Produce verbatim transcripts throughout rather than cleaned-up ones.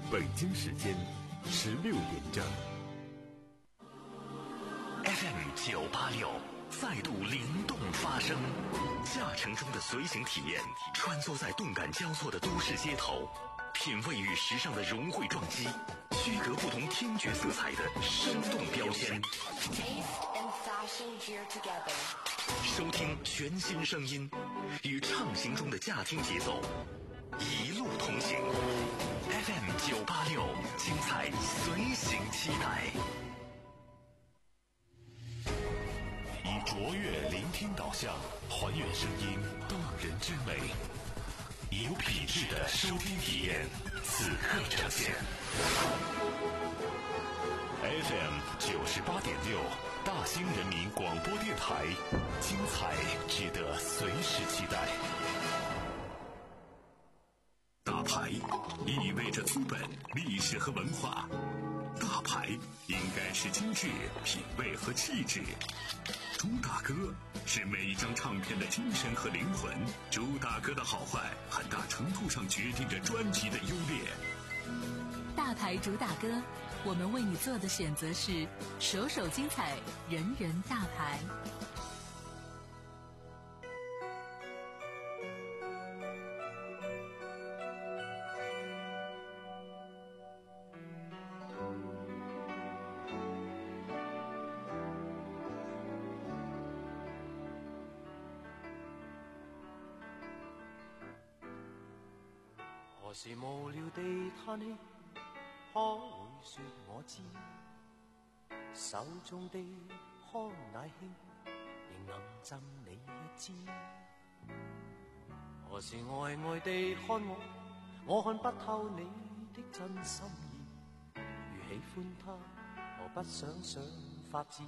北京时间十六点整。 F M 九八六再度灵动发声，驾乘中的随行体验，穿梭在动感交错的都市街头，品味与时尚的融汇撞击，区隔不同听觉色彩的生动标签。收听全新声音，与畅行中的驾听节奏，一路同行。F M 九八六，精彩随行期待。以卓越聆听导向，还原声音动人之美，以有品质的收听体验，此刻呈现。F M 九十八点六，大兴人民广播电台，精彩值得随时期待。大牌意味着资本、历史和文化，大牌应该是精致、品味和气质。朱大哥是每一张唱片的精神和灵魂，朱大哥的好坏很大程度上决定着专辑的优劣。 大牌主打歌，我们为你做的选择是首首精彩，人人大牌。 何時無聊地嘆氣，可會說我知？手中的康乃馨，仍能贈你一支。何時呆呆地看我，我看不透你的真心意。如喜歡他，何不想想法子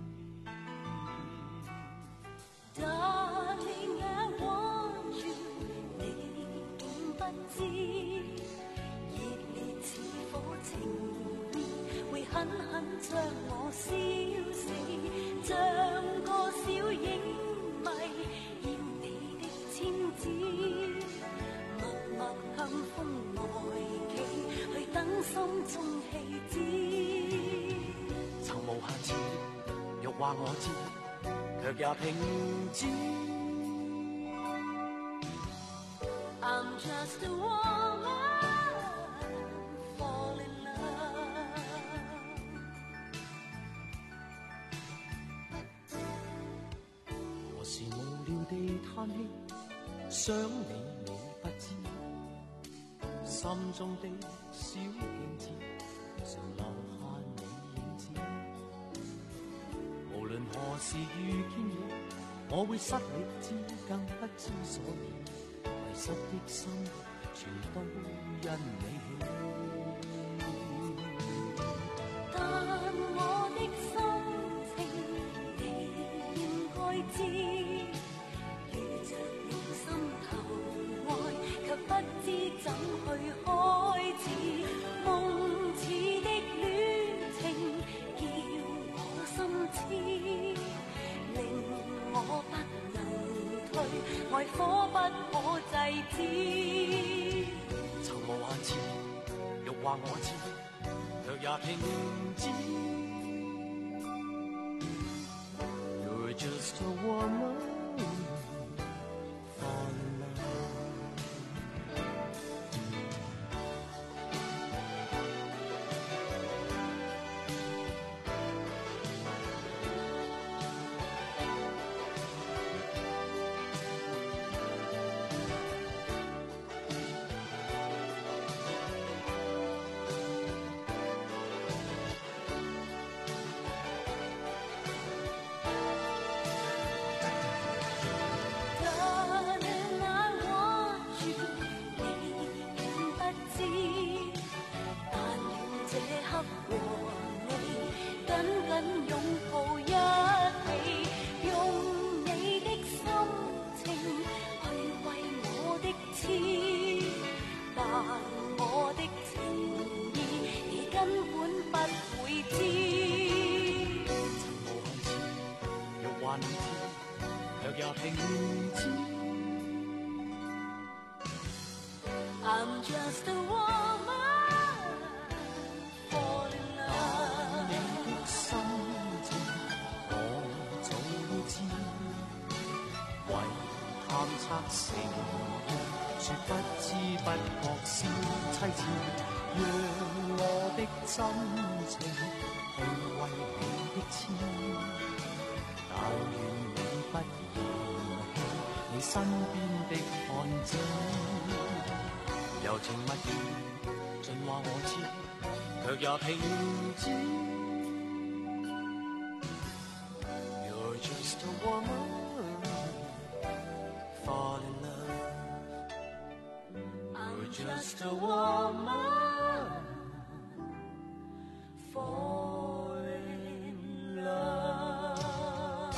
Darling, I want you， 你竟不知，熱烈似火情意，會狠狠將我燒死，像個小影迷，要你的簽字，默默向風外企，去等心中氣知。曾無限次，欲話我知，卻也平知。 I'm just a woman, fall in love。 何時無聊地嘆氣，想你你不知，心中的小鏡子，常留下你影子。無論何時遇見你，我會失理智，更不知所以。迷失的心，全都因你起。 但我的心情，你應該知，遇着你心頭愛，卻不知怎去開始。夢似的戀情，叫我心痴，令我不能退，愛火不可制止。 曾無限次，欲話我知，卻也平知。You're just a woman。 I'm just a woman 情，說不知不覺是凄切，讓我的真情去為你的痴，但願你不嫌棄你身邊的漢子，柔情蜜意盡話我知，卻也平止。You're just a woman, fall in love. You're just a woman, fall in love.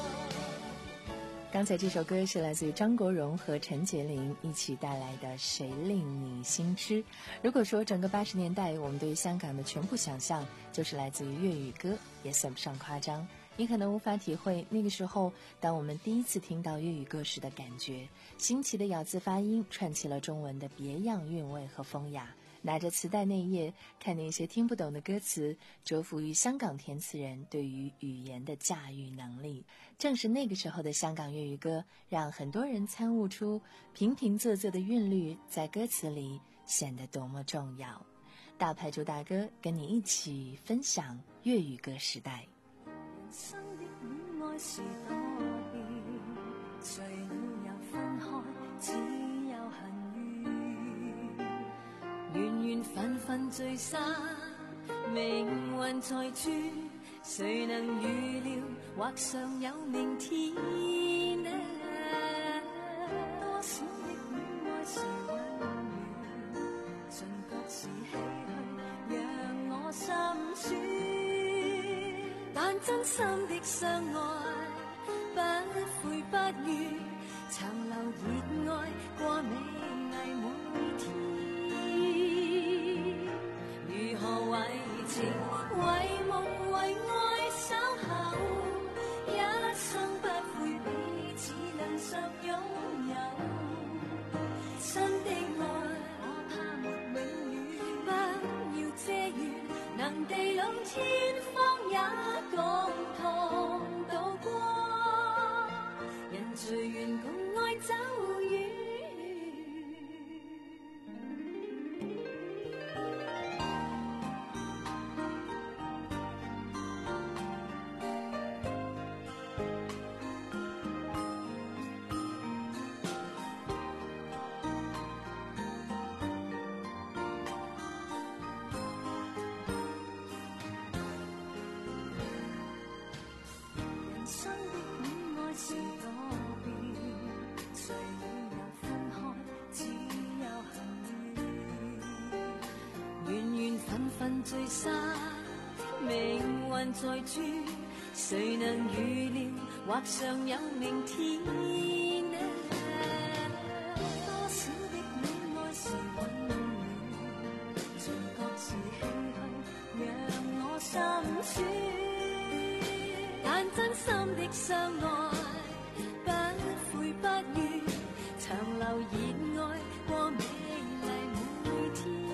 刚才这首歌是来自于张国荣和陈洁灵一起带来的《谁令你心痴》。如果说整个八十年代我们对于香港的全部想象就是来自于粤语歌，也算不上夸张。你可能无法体会那个时候当我们第一次听到粤语歌时的感觉，新奇的咬字发音串起了中文的别样韵味和风雅。拿着磁带那页看那些听不懂的歌词，折服于香港填词人对于语言的驾驭能力。正是那个时候的香港粤语歌，让很多人参悟出平平仄仄的韵律在歌词里显得多么重要。大牌主打歌跟你一起分享粤语歌时代。 人生的戀愛是多變，誰了又分開，只有恨怨。緣緣分分聚散，命運在轉，誰能預料或尚有明天呢？多少的戀愛是溫暖，盡覺是唏噓，讓我心酸。但真心的相愛，不悔不怨，長留熱愛過美麗每天。如何為情為夢為愛守候，一生不悔彼此兩相擁有。真的愛我怕沒永遠，不要遮掩，能地老天荒也共同渡過，人隨緣共愛走遠。聚散，命運在轉，誰能預料或尚有明天呢？多少的戀愛是溫暖，盡覺是唏噓，讓我心酸。但真心的相愛，不悔不怨，長留熱愛過美麗每天。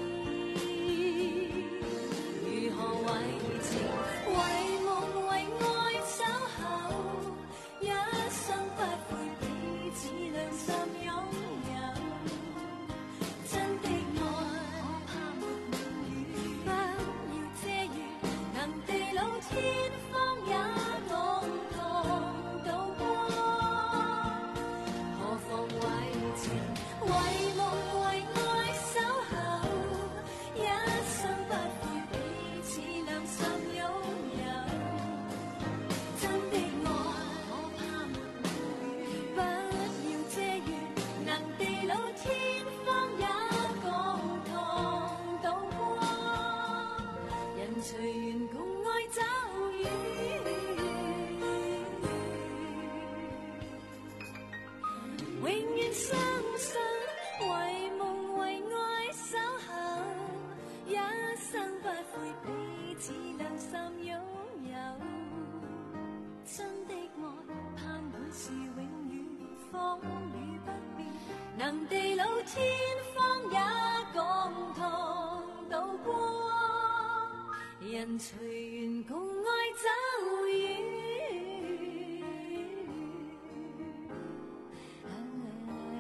如何為情為夢為愛守候，一生不悔彼此兩心擁有。真的愛我怕沒永遠，不要遮掩，能地老天荒也共同渡過。何妨為情為夢為愛守候，一生不悔彼此兩心擁有。真的愛我怕沒永遠，不要遮掩，能地老天荒也共同渡過，人隨緣共愛走遠。永遠相信為夢為愛守候，一生不悔彼此兩心擁有。真的愛盼會是永遠，風雨不變，能地老天荒也共同渡過，人隨緣共愛走遠。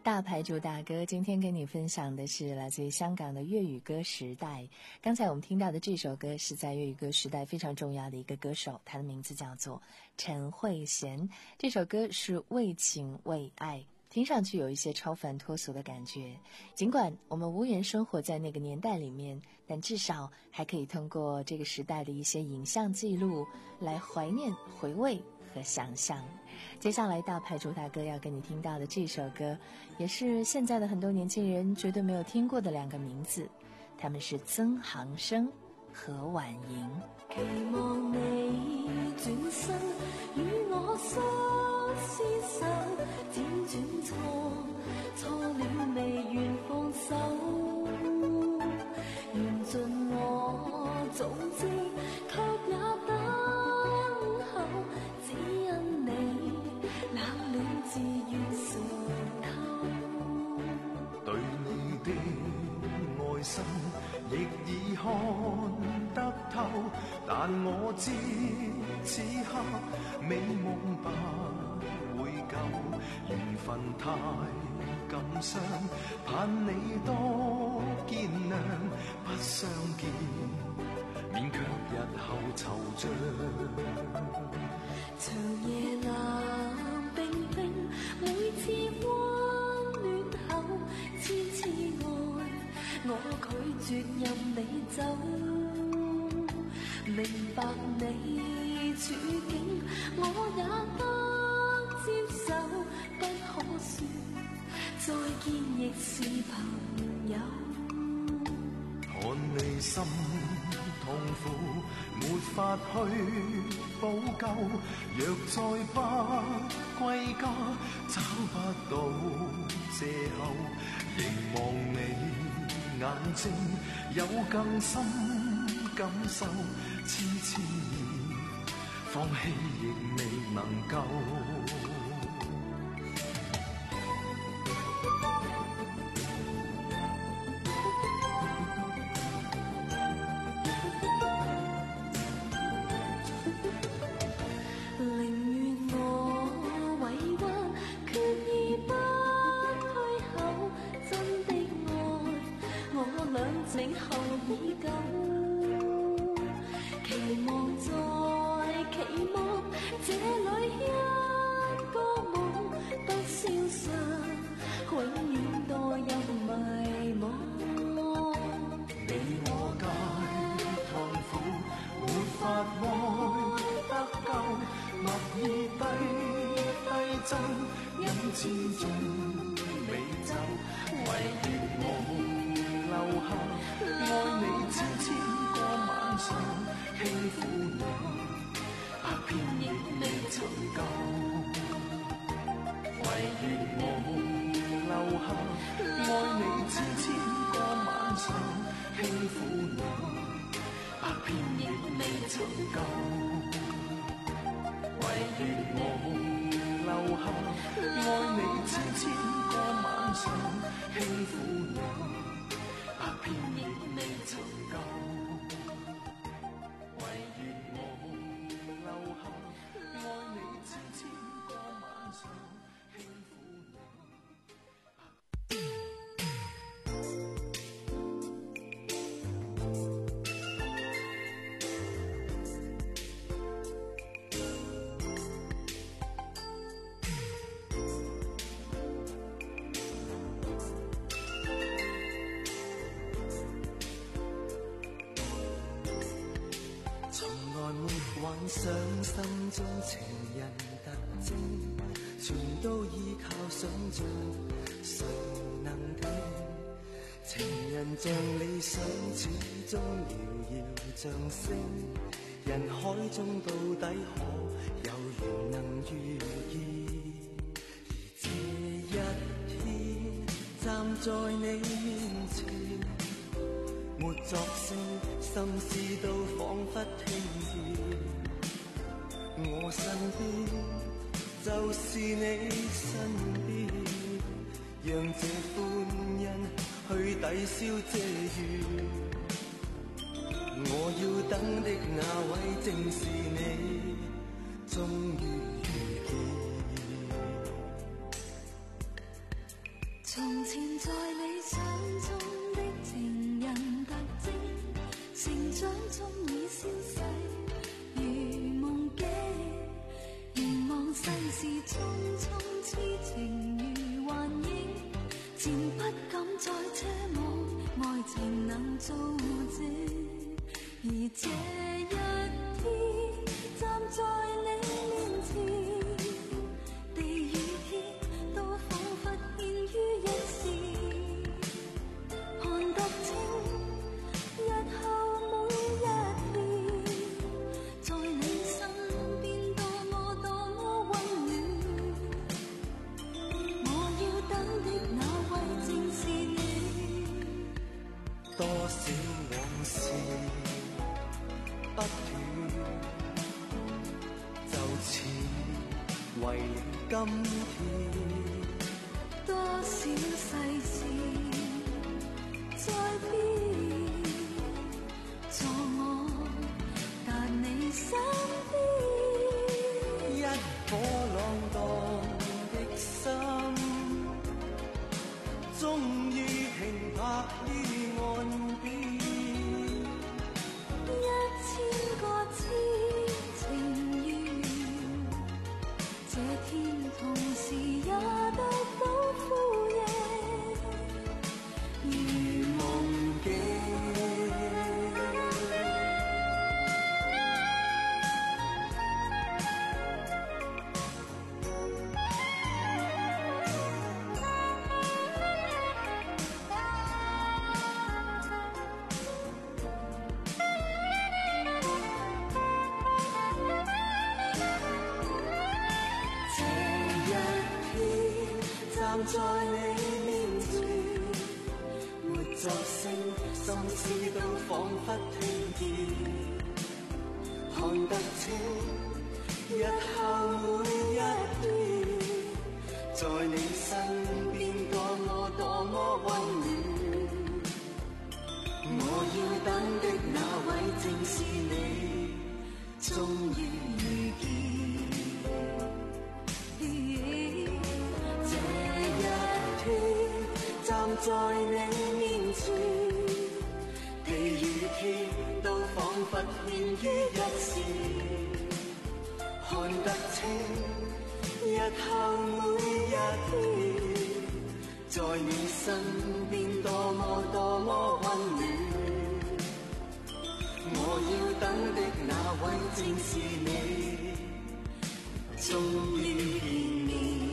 大牌主打歌今天跟你分享的是来自于香港的粤语歌时代。刚才我们听到的这首歌是在粤语歌时代非常重要的一个歌手，他的名字叫做陈慧娴。这首歌是为情为爱，听上去有一些超凡脱俗的感觉。尽管我们无缘生活在那个年代里面，但至少还可以通过这个时代的一些影像记录来怀念、回味和想象。接下来大牌主打歌要跟你听到的这首歌，也是现在的很多年轻人绝对没有听过的两个名字，他们是曾航生和婉莹。 期望你轉身與我相廝守，輾轉錯錯了未願放手，緣盡我早知卻也等候，只因你冷暖自願嘗透。 對你的愛心亦已看得透，但我知此刻美夢不會夠，緣分太感傷，盼你多見諒，不相見免卻日後惆悵。 長夜冷冰冰，每次溫暖後次次愛，我拒絕任你走，明白你處境我也得接受，不可說再見亦是朋友。 看你心痛苦沒法去補救，若再不歸家找不到藉口，凝望你眼睛有更深感受，痴痴放棄亦未能夠。 幻想心中情人特徵，全都依靠想像，誰能聽？情人像理想，始終遙遙像星，人海中到底可有緣能遇見？而這一天站在你面前，沒作聲，心思都彷彿聽見。我身邊就是你身邊，讓這歡欣去抵消這怨。我要等的那位正是你，終於遇見。 多少往事不斷，就似為了今天。 多少世事在變，在我但你身邊， 一顆浪蕩的心，終於停泊於岸邊。 一千個痴情緣，這天同時也得到呼應，如夢境。站在你面前，沒作聲，心思都彷彿聽見，看得清日後每一天，在你身邊多麼多麼溫暖。我要等的那位正是你，終於遇見。站在你面前，地與天都彷彿牽於一線，看得清日後每一天，在你身邊多麼多麼溫暖。我要等的那位正是你，終於見面。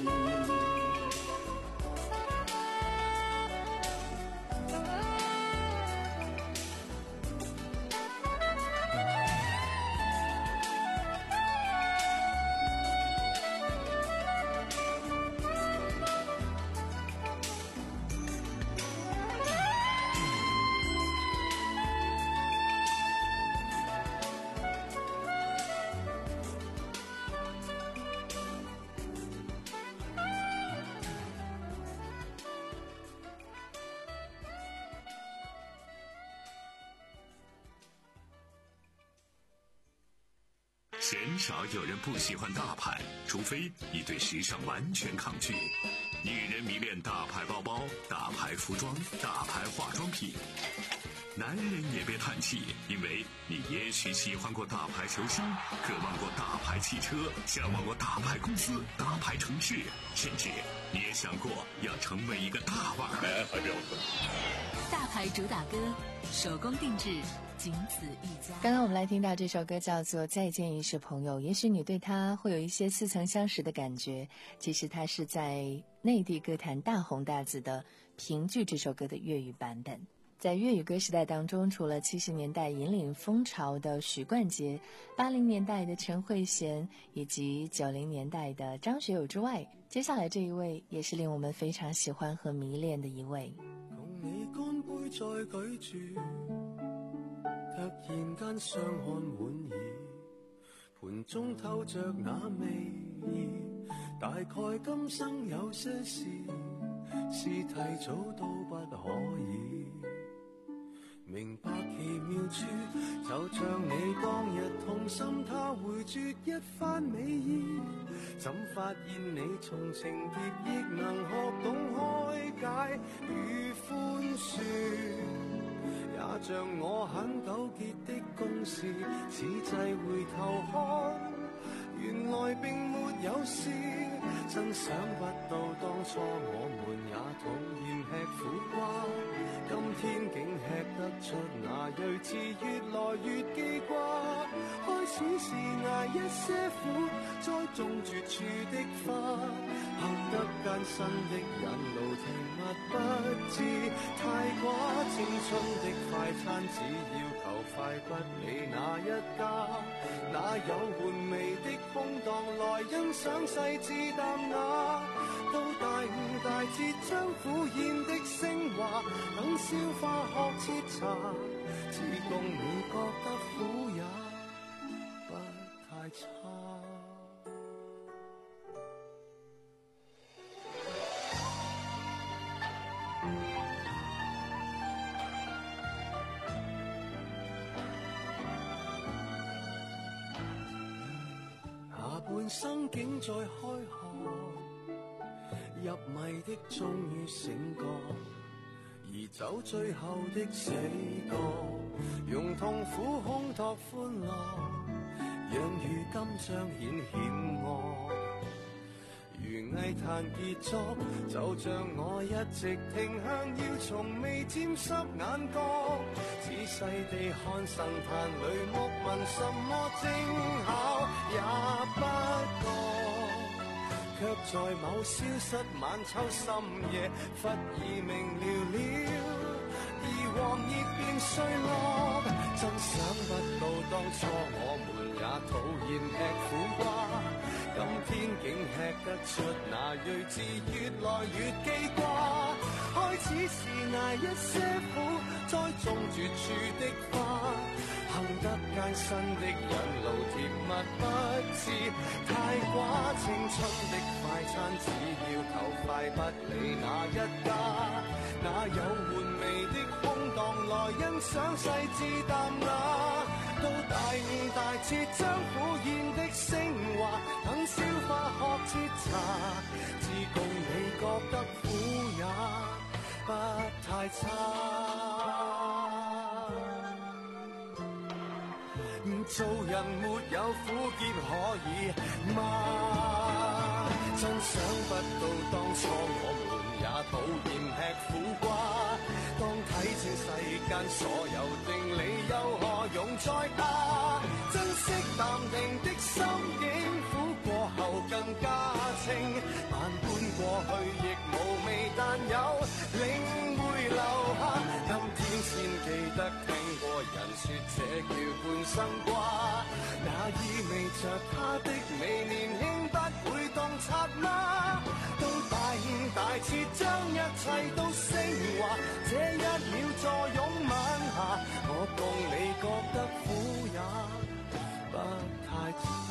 鲜少有人不喜欢大牌，除非你对时尚完全抗拒。女人迷恋大牌包包、大牌服装、大牌化妆品。男人也别叹气，因为你也许喜欢过大牌球星，渴望过大牌汽车，向往过大牌公司、大牌城市，甚至你也想过要成为一个大腕儿。 大牌主打歌，手工定制，仅此一家。 刚刚我们来听到这首歌叫做《再见亦是朋友》，也许你对它会有一些似曾相识的感觉，其实它是在内地歌坛大红大紫的《评剧》这首歌的粤语版本。在粤语歌时代当中，除了七十年代引领风潮的许冠杰，八零年代的陈慧娴，以及九零年代的张学友之外，接下来这一位也是令我们非常喜欢和迷恋的一位。 共你乾杯再舉住，突然間相看滿意，盤中透着那味意，大概今生有些事是提早都不可以。明白奇妙處，就像你當日痛心他回絕一番美意，怎發現你從情劫亦能學懂開解與寬恕，也像我很糾結的公事，此際回頭看，原來並沒有事，真想不到當初我們也討厭吃苦瓜，今天竟吃得出那睿智，越來越記掛。開始是捱一些苦，栽種絕處的花，行得艱辛的引路，停物不知太寡。青春的快餐只要求快，不理哪一家，哪有玩味的空檔來欣賞細緻淡雅。到大悟大徹將苦宴的升話，等消化學徹查，只供你覺得苦也不太差。下半生竟在開學，入迷的終於醒覺，移走最後的死角，用痛苦烘托歡樂，讓如今彰顯險惡。如藝壇傑作，就像我一直停向要從未沾濕眼角，仔細地看神壇裏木紋什麼精巧也不覺，卻在某消失晚秋深夜，忽已明了了，而黃葉變碎落。真想不到當初我們也討厭吃苦瓜，今天竟吃得出那睿智，越來越記掛。開始是捱一些苦，栽種絕處的花，幸得艱辛的引路甜蜜不致太寡。青春的快餐只要求快，不理哪一家，哪有玩味的空檔來欣賞細緻淡雅。到大悟大徹將苦咽的升華，等消化學徹查，只共你覺得苦也不太差。做人沒有苦澀可以嗎？真想不到當初我們也討厭吃苦瓜，當睇清世間所有定理，又何用再打？珍惜淡定的心境，苦過後更加清，萬般過去亦無味，但有領會留下。今天先記得聽過人說這叫半生瓜，那意味着他的美年輕不會洞察嗎？到大悟大徹將一切都升華，這一秒坐擁吻下，我共你覺得苦也不太差。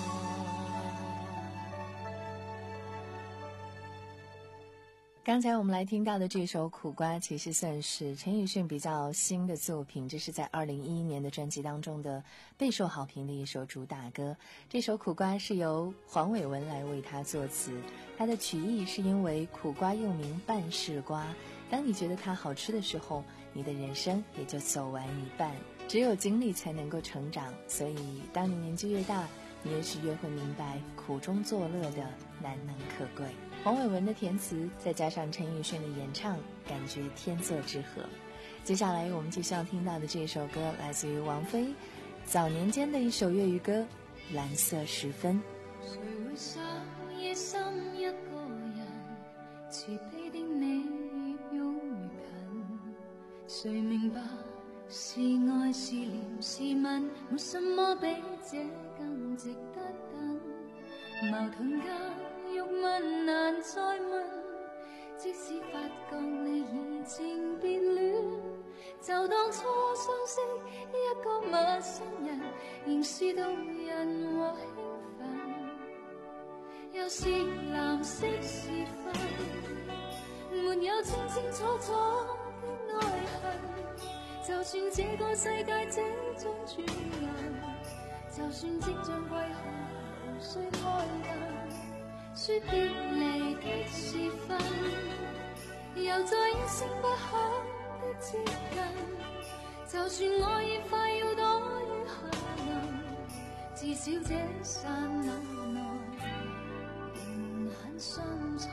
刚才我们来听到的这首《苦瓜》，其实算是陈奕迅比较新的作品，这是在二零一一年的专辑当中的备受好评的一首主打歌。这首《苦瓜》是由黄伟文来为他作词，他的曲意是因为苦瓜又名半世瓜，当你觉得它好吃的时候，你的人生也就走完一半。只有经历才能够成长，所以当你年纪越大，你也是越会明白苦中作乐的难能可贵。黄伟文的填词，再加上陈奕迅的演唱，感觉天作之合。接下来我们继续要听到的这首歌，来自于王菲早年间的一首粤语歌《蓝色时分》。 谁会想夜深一个人，慈悲的你越拥越近，谁明白是爱是怜是吻，没什么比这更值得等。矛盾间欲问难再问，即使发觉你已经变恋，就当初相识一个陌生人，仍是动人和兴奋。又是蓝色时分，没有清清楚楚的爱恨，就算这个世界这种转人，就算即将归去无需开灯，说别离的时分，又在一声不响的接近，就算我已快要躲于下能，至少这刹那内仍很相衬。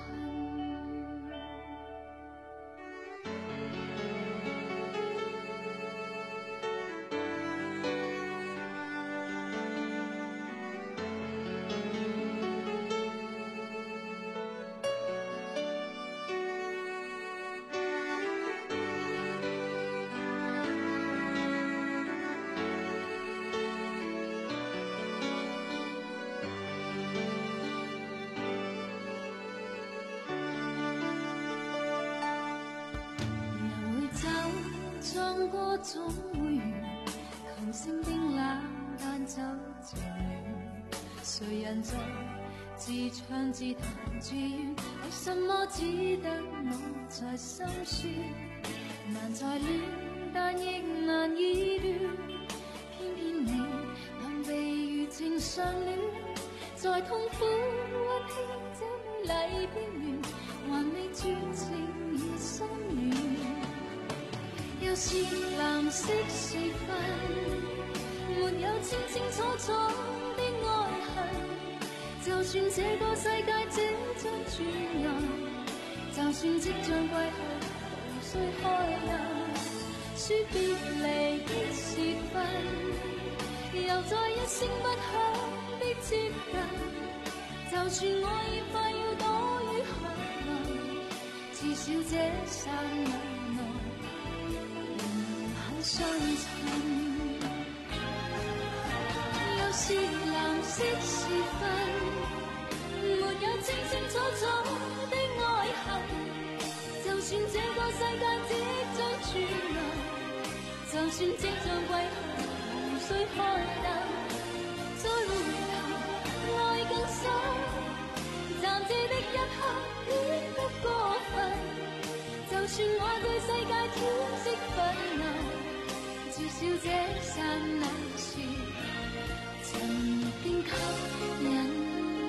像過總會完，童聲冰冷，但就情願。誰人在自唱自彈自怨？為什麼只得我在心酸？難在戀，但亦難以斷。偏偏你能被如情相戀，在痛苦溫馨這美麗邊緣，還未絕情已心軟。又是藍色時分，沒有清清楚楚的愛恨。就算這個世界即將轉暗，就算即將歸去，無需開燈。說別離的時分，又再一聲不響的接近。就算我已快要躲於寒林，至少這剎那內仍很相襯。又是藍色時分，沒有清清楚楚的愛恨。就算這個世界即將轉暗，就算即將歸去，無需開燈。再回頭愛更深，暫時的一刻顯得過分。就算我對世界挑剔憤怒，至少這剎那時曾經吸引。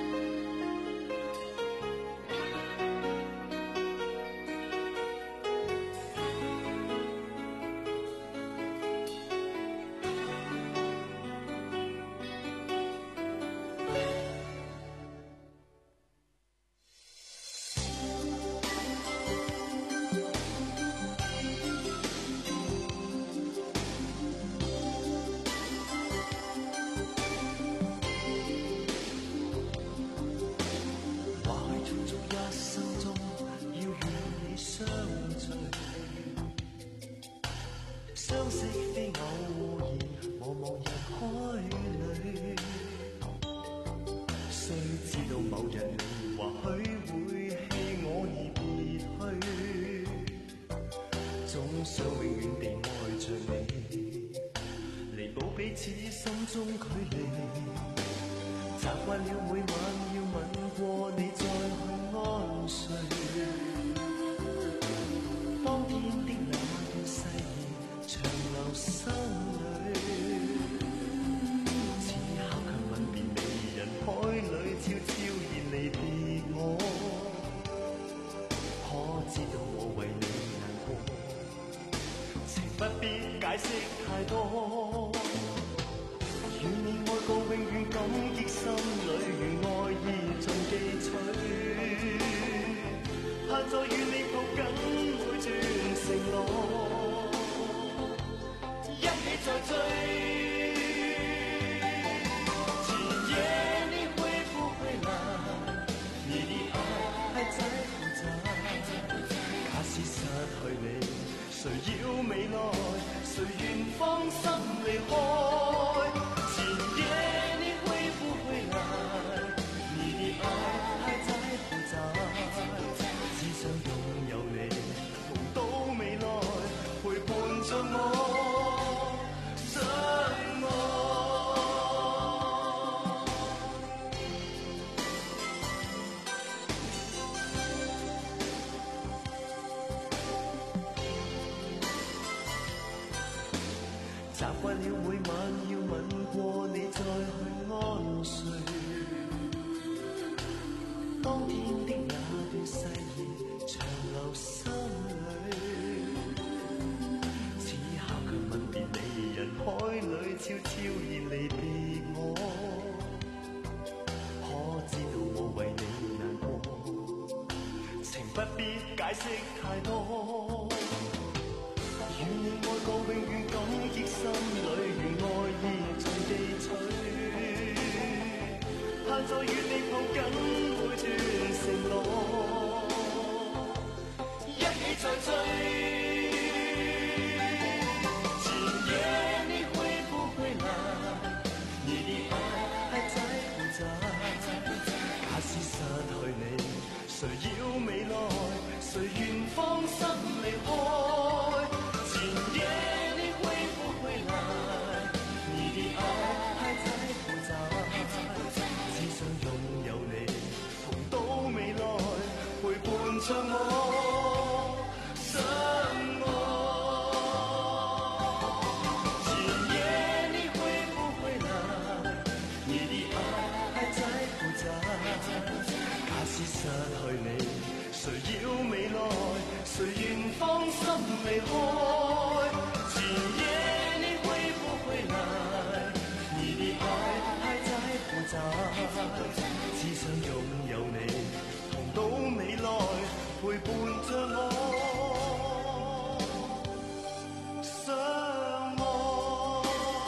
相識非偶然，茫茫人海裏，雖知道某日你或許會棄我而別去，總想永遠地愛着你，彌補彼此心中距離。習慣了每晚要吻過你再去安睡，當天的那段誓言長留心裏，此刻卻吻別美人海裏，悄悄然離別我。可知道我為你難過，情不必解釋太多。願你愛過永遠感激心裏，如愛意盡記取，盼再與你抱緊每段承諾，一起再追。前夜你會不會來？你的愛還在不在？假使失去你，誰要未來？誰願放心離開？前夜你會不會來？你的愛還在不在？只想擁有你，夢到未來，陪伴着我，真愛。習慣了每晚要吻過你再去安睡，當天的那段誓言長留心裏，此刻卻吻別美人海裏，悄悄然離別我。可知道我為你難過，情不必解釋太多。願你愛過永遠感激心裏，如愛意盡記取，盼再與你抱緊每段承諾，一起再追。前夜你會不會來？你的愛還在不在？假使失去你，誰要未來？誰願放心離開？前夜着我想我。今夜你会不会来？你的爱还在不在？假使失去你，谁要未來？誰願放心離開？前夜你會不會來？你的愛還在不在？只想擁有你，同到未來，陪伴着我，想我。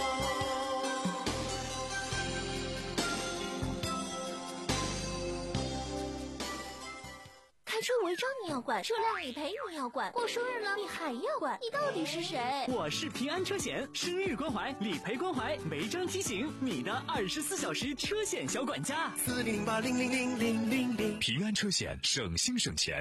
开车违章你要管，车辆理赔你要管，过生日了你还要管，你到底是谁？ 我是平安车险，生日关怀、理赔关怀、违章提醒，你的二十四小时车险小管家。 四零零八零零零零零零。 平安车险，省心省钱。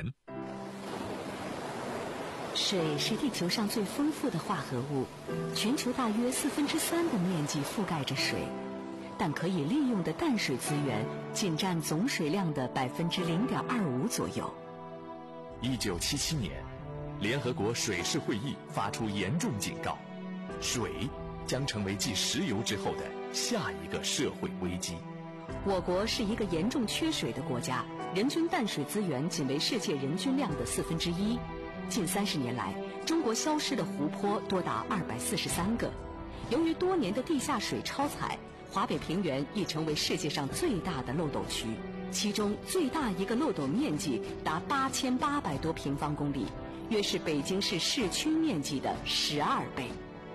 水是地球上最丰富的化合物，全球大约四分之三的面积覆盖着水，但可以利用的淡水资源仅占总水量的百分之零点二五左右。 一九七七年，联合国水事会议发出严重警告，水将成为继石油之后的下一个社会危机。 我国是一个严重缺水的国家，人均淡水资源仅为世界人均量的四分之一。近三十年来，中国消失的湖泊多达二百四十三个。由于多年的地下水超采，华北平原已成为世界上最大的漏斗区，其中最大一个漏斗面积达八千八百多平方公里，约是北京市市区面积的十二倍。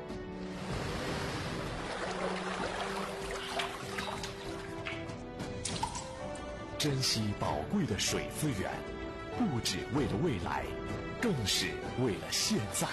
珍惜宝贵的水资源，不只为了未来，更是为了现在。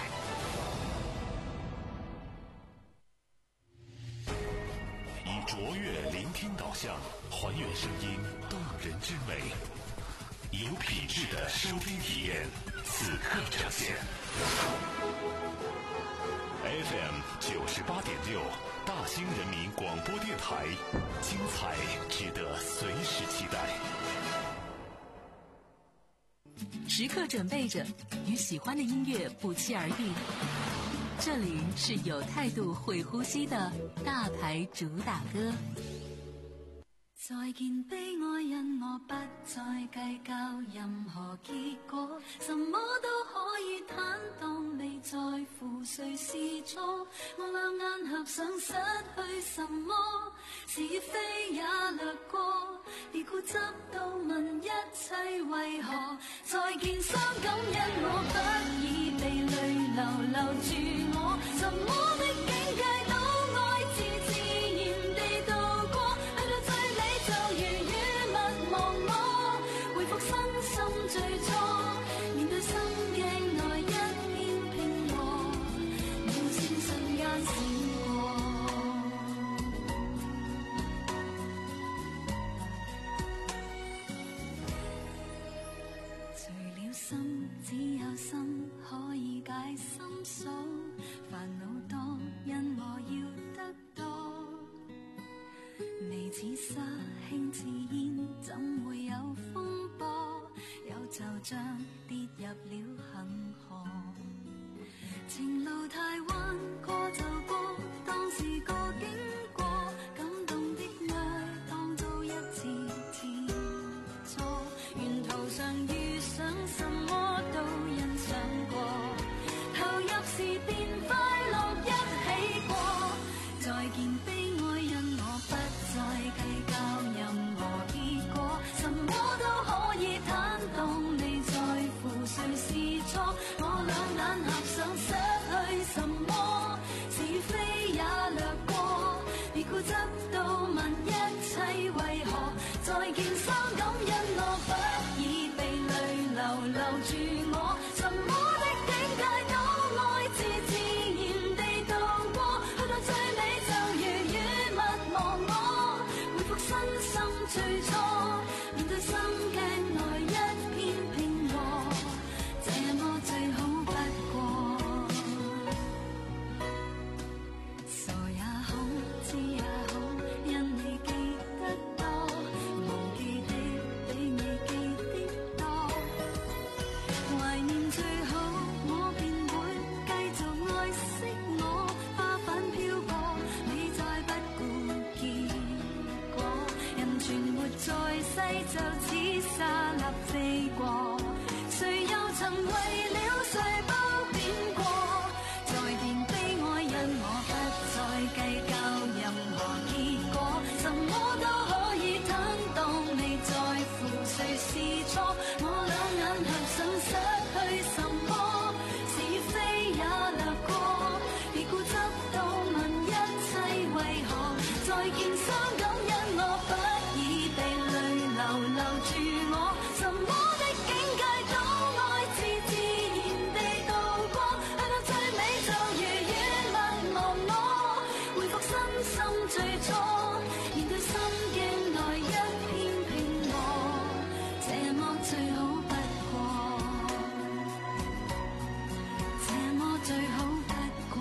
以卓越聆听导向，还原声音动人之美，有品质的收听体验，此刻呈现。F M 九十八点六，大兴人民广播电台，精彩值得随时期待。 时刻准备着，与喜欢的音乐不期而遇。这里是有态度、会呼吸的大牌主打歌。 再見悲哀，因我不再計較任何結果，什麼都可以坦蕩，未在乎誰是錯。我兩眼合上，失去什麼，是與非也掠過，別固執到問一切為何。再見傷感，因我不已被淚流留住我，什麼的境界都愛自自然地度過，去到最尾就如雨勿忘我，回復身心最初，面對心鏡內一片平和，無線瞬間閃過。除了心，只有心可以解心數，煩惱多，因我要得多。你似沙，輕似煙，怎會有風波？有就像跌入了恒河。情路太彎，過就過，當是個經過。感動的愛，當做一次切磋。沿途上遇上什麼都欣賞過，投入時便快樂一起過。再見悲哀，因我不再計較任何結果，什麼都可以坦蕩，未在乎誰是錯。我兩眼合上，失去什麼，是與非也掠過，別固執到問一切為何。再見傷感，因我不已被淚流留住我，什麼的境界都愛自自然地度過，去到最尾就如雨勿忘我，回復身心最初，面對心鏡內一片平和，這麼最好不過。傻也好，知也好，因你記得多，忘記的比你記得多。 就似沙粒飛過，誰又曾為了誰不變過？再見悲哀，因我不再計較任何結果，什麼都可以坦蕩，未在乎誰是錯。我兩眼合上，失去什麼？是非也掠過，別固執到問一切為何？再見傷感，因我不已被淚流留住我，什麼的境界都愛自自然地度過，去到最尾就如遠萬忘我，回復身心最初，面對心鏡內一片平和，這麼最好不過，這麼最好不過，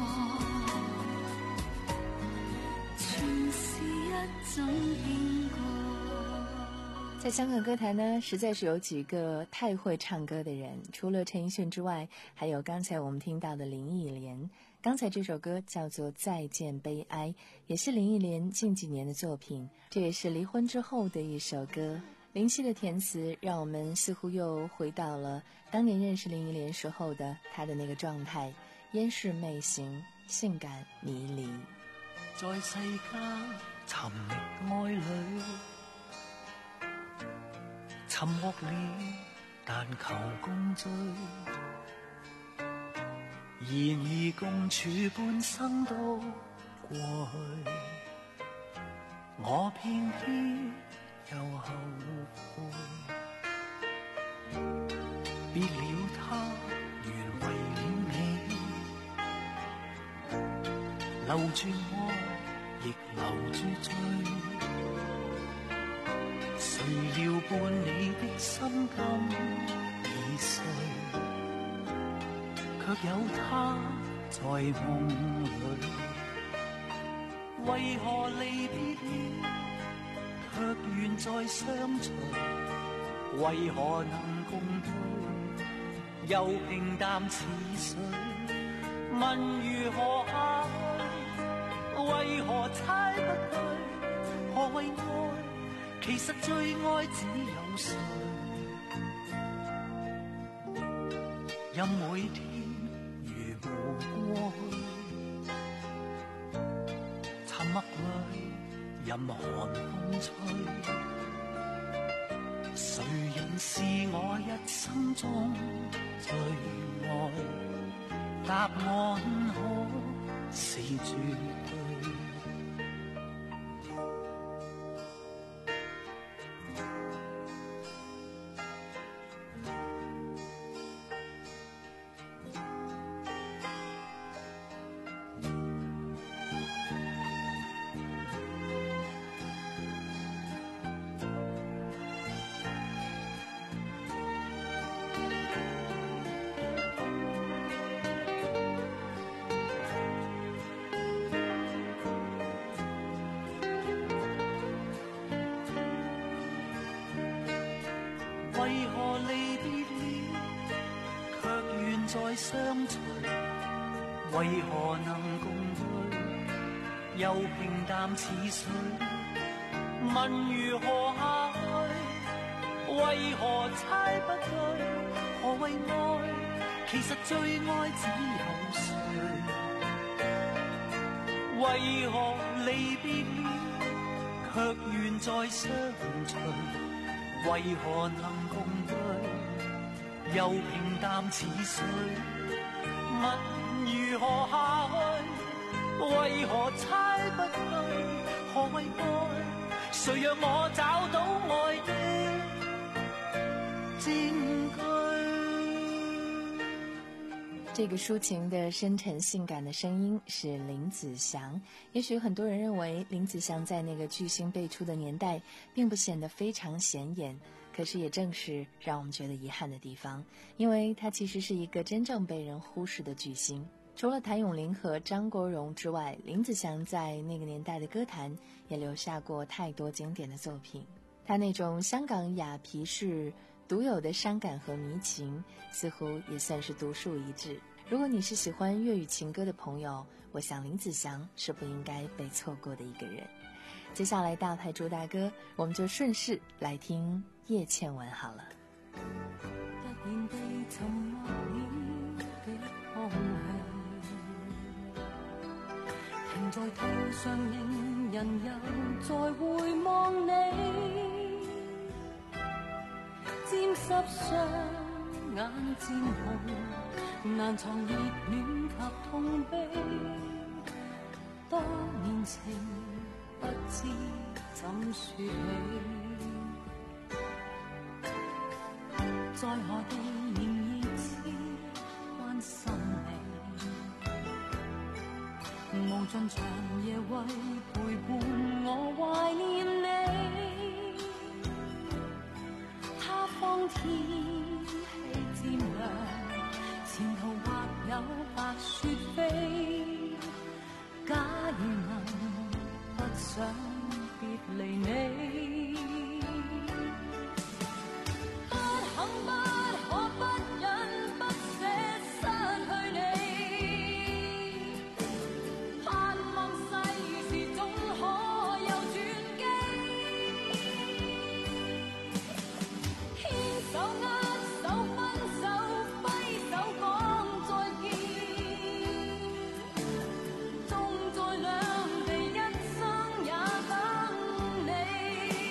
全是一種經過。 在香港歌坛呢，实在是有几个太会唱歌的人，除了陈奕迅之外，还有刚才我们听到的林忆莲。刚才这首歌叫做《再见悲哀》，也是林忆莲近几年的作品，这也是离婚之后的一首歌。林夕的填词让我们似乎又回到了当年认识林忆莲时候的她的那个状态，烟视媚行，性感迷离。 在世間尋覓愛侶，沉默了，但求共聚。然而共處半生都過去，我偏偏又後悔。別了他，原為了你，留住愛，亦留住罪。誰料伴你的心今已碎，卻有他在夢裏。為何離別了，卻願再相隨？為何能共對，又平淡似水？問如何下去？為何猜不對？何謂愛？其實最愛只有誰？任每天如無過去，沉默裏任寒風吹。誰人是我一生中最愛？答案可是絕對。為何離別了，卻願再相隨？為何能共對，又平淡似水？問如何下去？為何猜不對？何謂愛？其實最愛只有誰？為何離別了，卻願再相隨？為何能共對，又平淡似水？問如何下去？為何猜不對？何謂愛？誰讓我找到愛的證據？ 这个抒情的深沉性感的声音是林子祥。也许很多人认为林子祥在那个巨星辈出的年代并不显得非常显眼，可是也正是让我们觉得遗憾的地方，因为他其实是一个真正被人忽视的巨星。除了谭咏麟和张国荣之外，林子祥在那个年代的歌坛也留下过太多经典的作品。他那种香港雅皮式独有的伤感和迷情，似乎也算是独树一帜。如果你是喜欢粤语情歌的朋友，我想林子祥是不应该被错过的一个人。 接下来大牌主打歌，我们就顺势来听叶倩文好了。 突然地沉默了的空气，停在途上令人又再回望你，沾湿双眼渐红，难藏熱戀及痛悲，多年情不知怎說起，在何地仍熱切關心你，無盡長夜為陪伴我懷念你，他方天氣漸涼，前途或有白雪飛，假如能不想別離你，不肯不可不忍不捨失去你，盼望世事總可有轉機，牽手握手分手揮手講再見，縱在兩地一生也等你。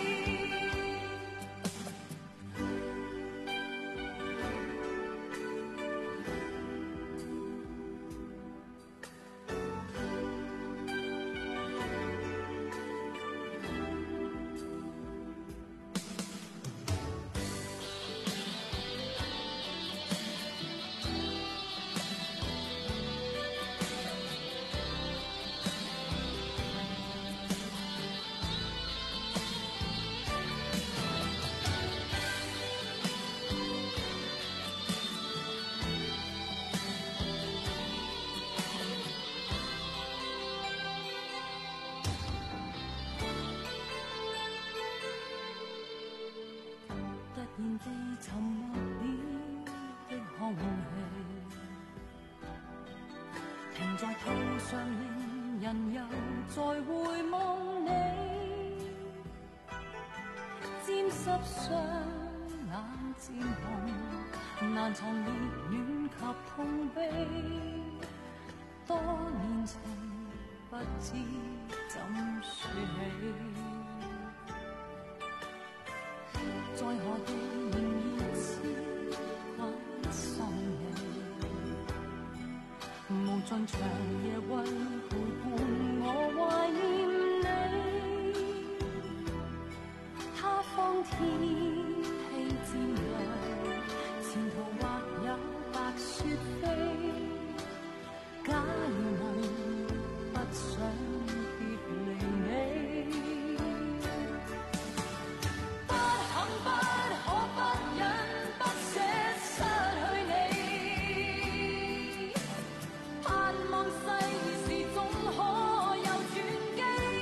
突然地沉默了的空氣，停在途上令人又再回望你，沾濕雙眼漸紅，難藏熱戀及痛悲，多年情不知怎說起，在何地仍熱切關心你，無盡長夜為陪伴我懷念你，他方天氣漸涼，前途或有白雪飛，假如能不想別離你，不肯不可不忍不捨失去你，盼望世事總可有轉機，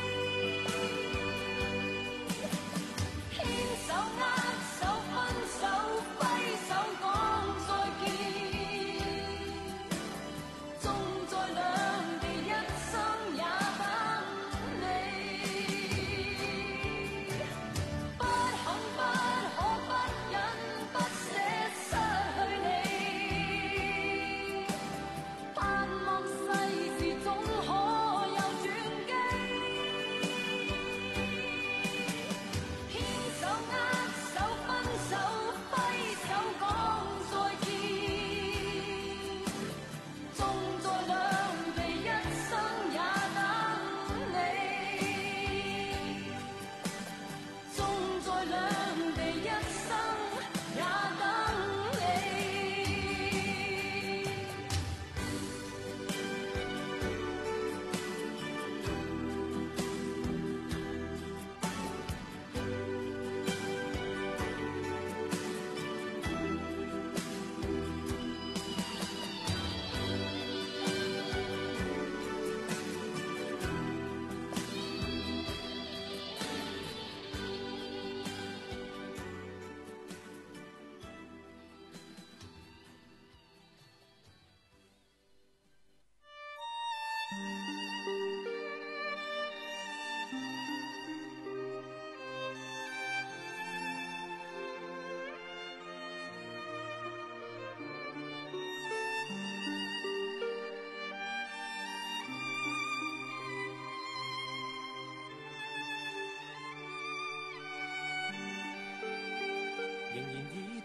牽手握手分手揮手講再見，縱在兩地一生也等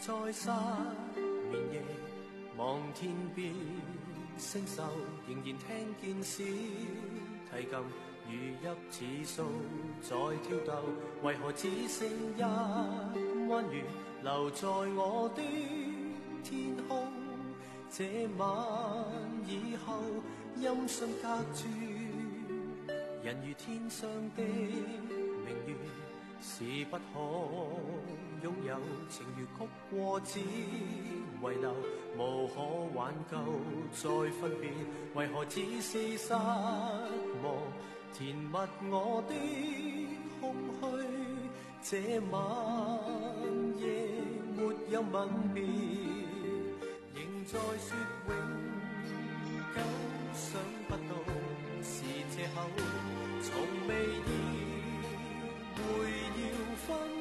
在失眠夜，望天边星宿，仍然聽見小提琴如泣似訴在跳動，為何只剩一彎月留在我的天空？這晚以後，音訊隔絕，人如天上的明月，是不可擁有，情如曲過只遺留，無可挽救再分別，為何只是失望填密我的空虛？這晚夜沒有吻別，仍在說永久，想不到是借口，從未意會要分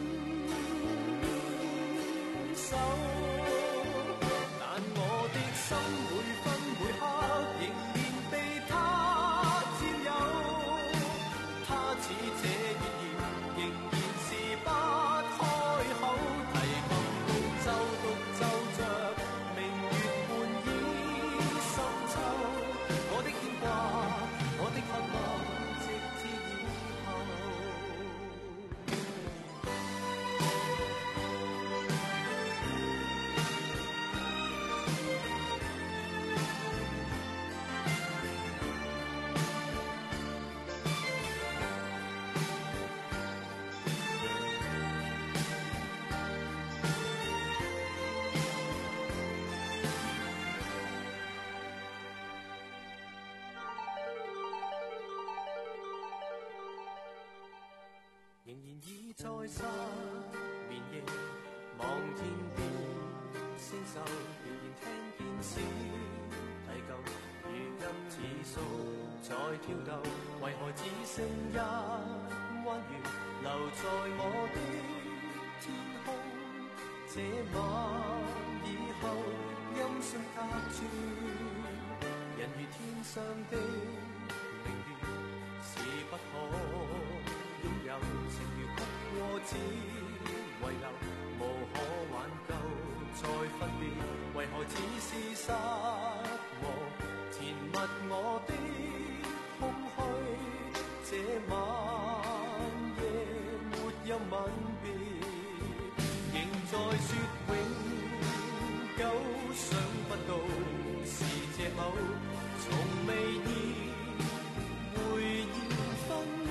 手，但我的心每分每刻仍然被他佔有，他似這月兒仍然是不開口，提琴獨奏獨奏着明月半倚深秋，我的牽掛我的渴望直至以後。仍然倚在失眠夜，望天邊星宿，仍然聽見小提琴如泣似訴在跳動，為何只剩一彎月留在我的天空？這晚以後，音訊隔絕，人如天上的明月，是不可擁有，情如曲過只遺留，無可挽救再分別，為何只是失望填密我的空虛？這晚夜沒有吻別，仍在說永久，想不到是借口，從未意會要分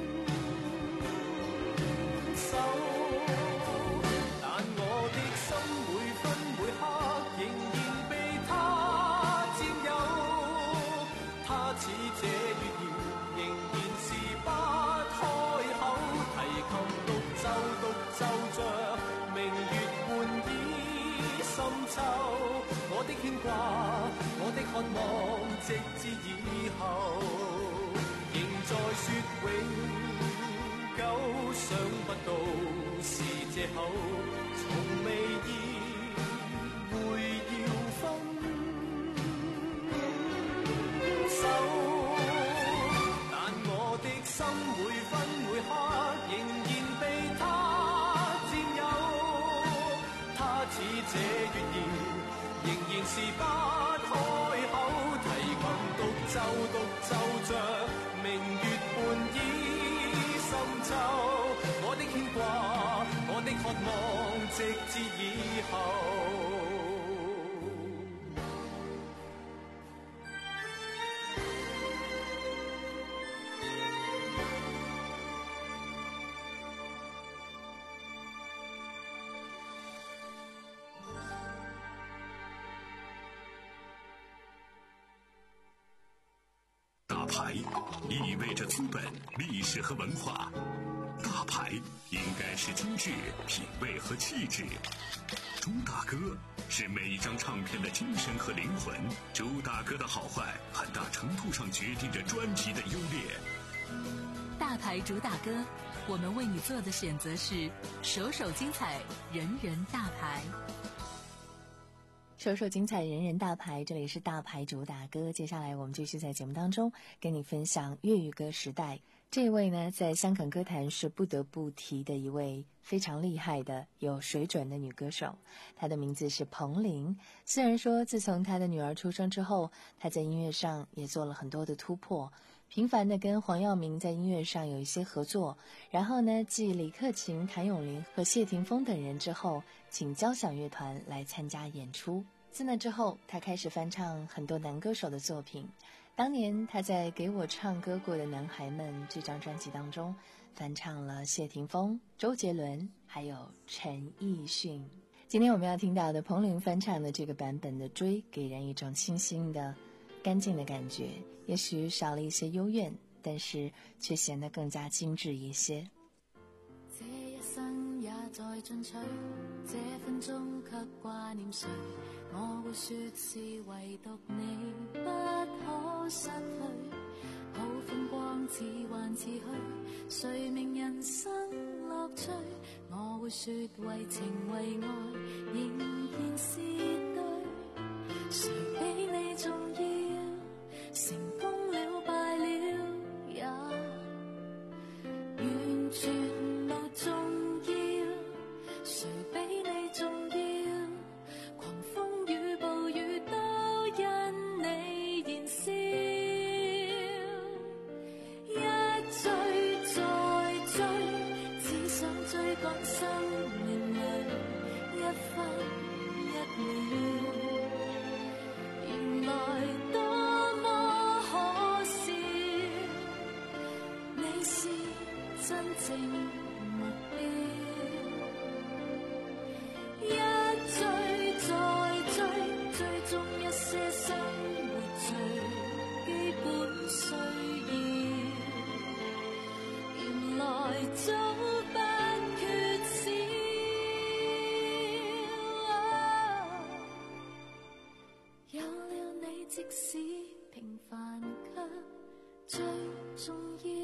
手，但我的心每分每刻仍然被他佔有，他似這月兒仍然是不開口，提琴獨奏獨奏着明月半倚深秋，我的牽掛我的渴望直至以後，仍在說永久，想不到是借口，從未意會要分手，但我的心每分每刻仍然被他佔有，他似這月兒仍然是不開口，提琴獨奏獨奏着明月半倚深秋，我的牽掛我的渴望直至以後。 大牌意味着资本、历史和文化，大牌应该是精致、品味和气质。朱大哥是每一张唱片的精神和灵魂，朱大哥的好坏很大程度上决定着专辑的优劣。 大牌主打歌，我们为你做的选择是首首精彩，人人大牌。 首首精彩，人人大牌，这里是大牌主打歌。接下来我们继续在节目当中跟你分享粤语歌时代这位呢，在香港歌坛是不得不提的一位非常厉害的、有水准的女歌手，她的名字是彭羚。虽然说自从她的女儿出生之后，她在音乐上也做了很多的突破，频繁的跟黄耀明在音乐上有一些合作，然后呢，继李克勤、谭咏麟和谢霆锋等人之后，请交响乐团来参加演出。自那之后，她开始翻唱很多男歌手的作品。当年他在《给我唱歌过的男孩们》这张专辑当中翻唱了谢霆锋、周杰伦还有陈奕迅。今天我们要听到的彭羚翻唱的这个版本的《追》，给人一种清新的干净的感觉，也许少了一些幽怨，但是却显得更加精致一些。 这一生也在進取，這分鐘卻掛念誰？我會說是唯獨你不可失去。好風光似幻似虛，誰明人生樂趣？我會說為情為愛仍然是對。誰比你重要？成功了敗了也完全沒重要。誰比你重要？狂風與暴雨都因你燃燒。一追再追，只想追趕生命裏一分一秒。原來多麼可笑，你是真正目標。一追再追，追蹤一些生活最基本需要。原來早不缺少。有了你，即使平凡卻最重要。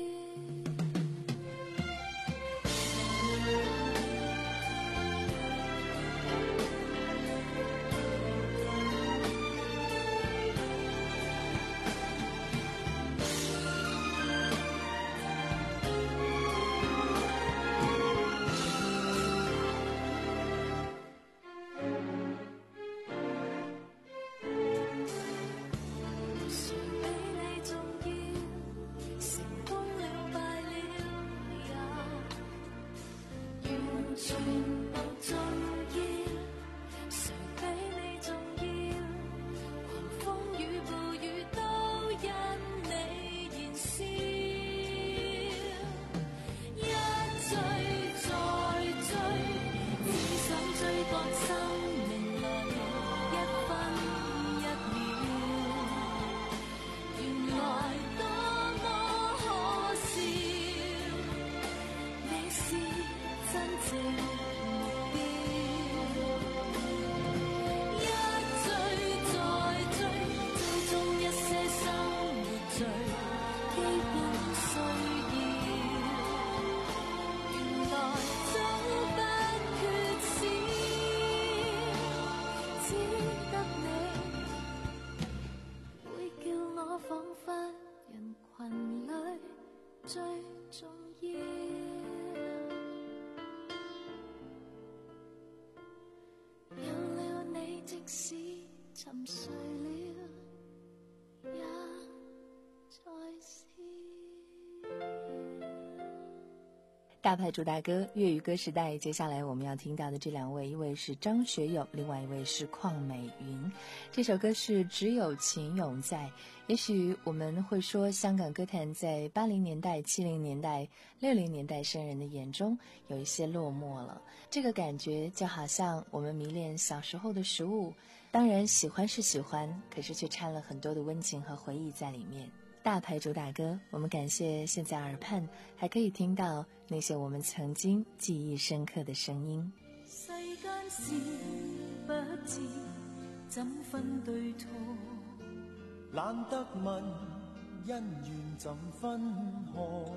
大牌主打歌粤语歌时代，接下来我们要听到的这两位，一位是张学友，另外一位是邝美云。这首歌是只有情永在。也许我们会说，香港歌坛在八零年代、七零年代、六零年代生人的眼中有一些落寞了。这个感觉就好像我们迷恋小时候的食物，当然喜欢是喜欢，可是却掺了很多的温情和回忆在里面。大牌主打歌，我们感谢现在耳畔还可以聽到那些我們曾經記憶深刻的聲音。 世間事不知怎分對錯， 懶得問恩怨怎分開，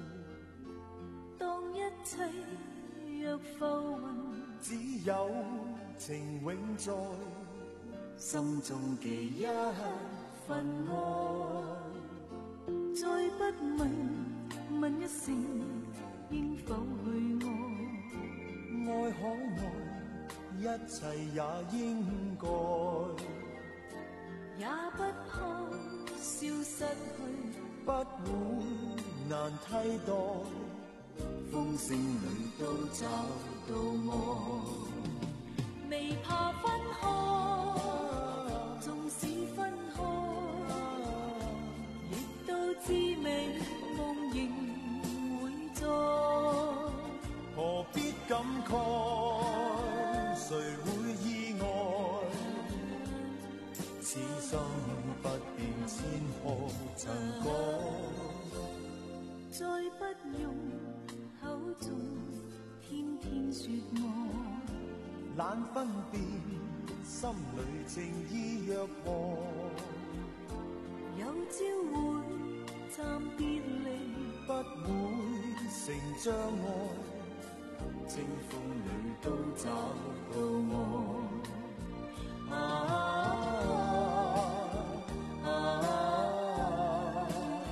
當一切若浮雲， 只有情永在心中記一份愛。 再不問问一声，应否去爱？ 愛可愛，一切也應該， 也不怕消失去， 不會難替代。風聲裏都找到我， 未怕分開，縱使分開，亦都知味夢仍會在。 何必感慨？誰會意外？此心不變，千何曾改？ 再不用口中天天說愛， 懶分辨，心裏情意若何？ 有朝會暫別離， 不會成障礙，清風裏都找到我。啊啊啊、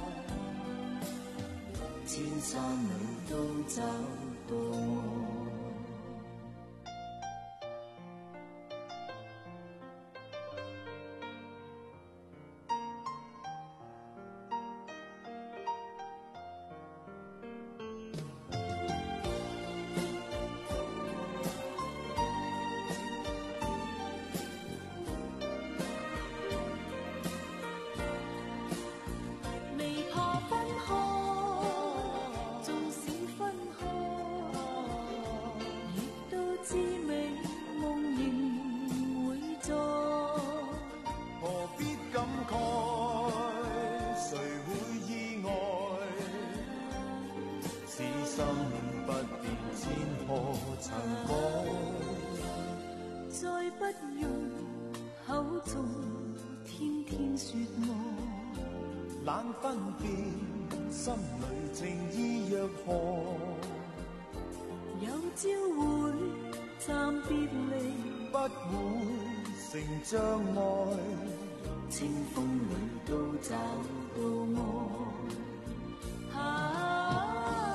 千山裏都找到我。 再不用口中天天說愛， 懶分辨，心裏情意若何？ 有朝會暫別離， 不會成障礙， 清風裏都找到我。啊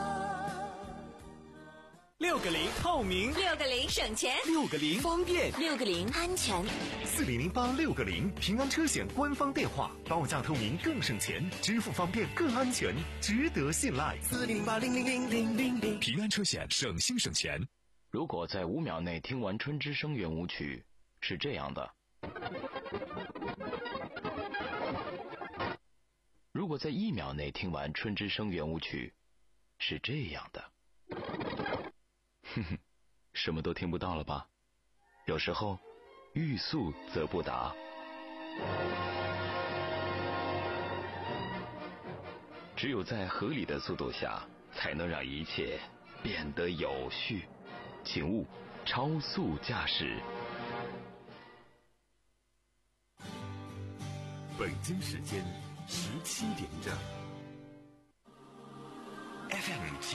六个零透明， 六个零省钱， 六个零方便， 六个零安全。 四零零八六个零平安车险官方电话，报价透明更省钱，支付方便更安全，值得信赖。 四零零八零零零零零零平安车险，省心省钱。 如果在五秒内听完《春之声》圆舞曲，是这样的；如果在一秒内听完《春之声》圆舞曲，是这样的。哼哼，什么都听不到了吧？有时候欲速则不达。只有在合理的速度下，才能让一切变得有序。请勿超速驾驶。 北京时间十七点整。F M